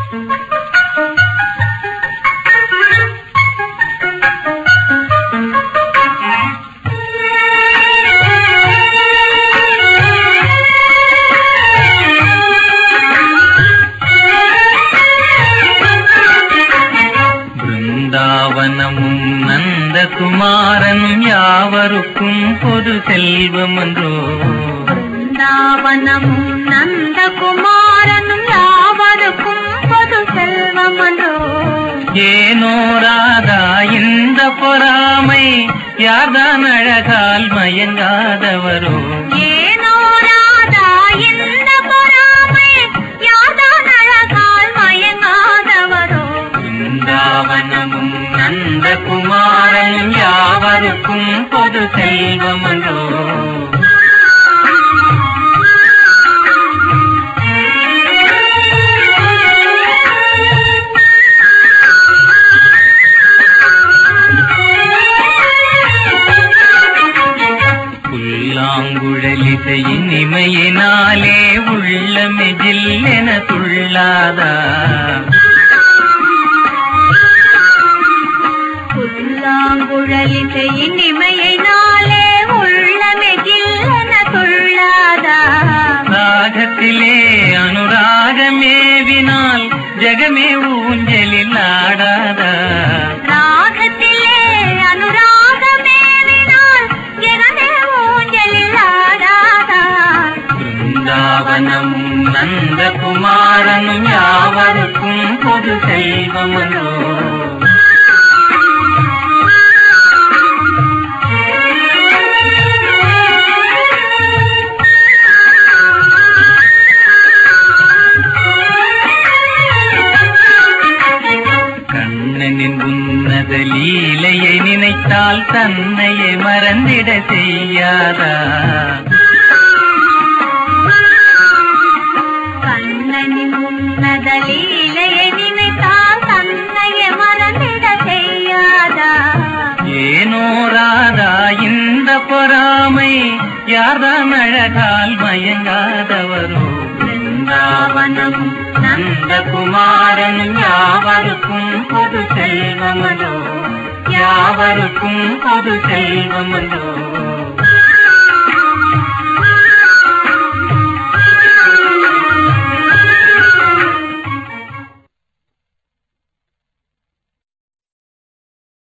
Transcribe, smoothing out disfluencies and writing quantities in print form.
பிருந்தாவனமும் நந்தகுமாரனும் யாவருக்கும் பொது செல்வமன்றோ. பிருந்தாவனமும் நந்தகுமாரனும் யாவருக்கும் பொது செல்வமன்றோ. ஏனோ ராதா இந்த பொறாமை, யார்தான் அழகால் மயங்காதவரோ. ஏனோ ராதா இந்த பொறாமை, யார்தான் அழகால் மயங்காதவரோ. பிருந்தாவனமும் நந்தகுமாரனும் யாவருக்கும் பொது செல்வமன்றோ. புல்லாங்குழலிசையின் இமையினாலே உள்ளமே ஜில்லென துள்ளாதா. புல்லாங்குழலிசையின் இமையினாலே உள்ளமே ஜில்லென துள்ளாதா. ராகத்திலே அனுராகமேவினால் ஜெகமே ஊஞ்சலில் ஆடாதா. ராகத்திலே அனுராகமேவினால் ஜெகமே ஊஞ்சலில் ஆடாதா. பிருந்தாவனமும் நந்தகுமாரனும் யாவருக்கும் பொது செல்வமன்றோ. கண்ணனின் உன்னத லீலையை நினைத்தால் தன்னையே மறந்திட செய்யாதா. கண்ணனின் உன்னத லீலையை நினைத்தால் தன்னையே மறந்திட செய்யாதா. ஏனோ ராதா இந்த பொறாமை, யார்தான் அழகால் மயங்காதவரோ. பிருந்தாவனமும் நந்தகுமாரனும் யாவருக்கும் பொது செல்வமன்றோ. யாவருக்கும் பொது செல்வமன்றோ.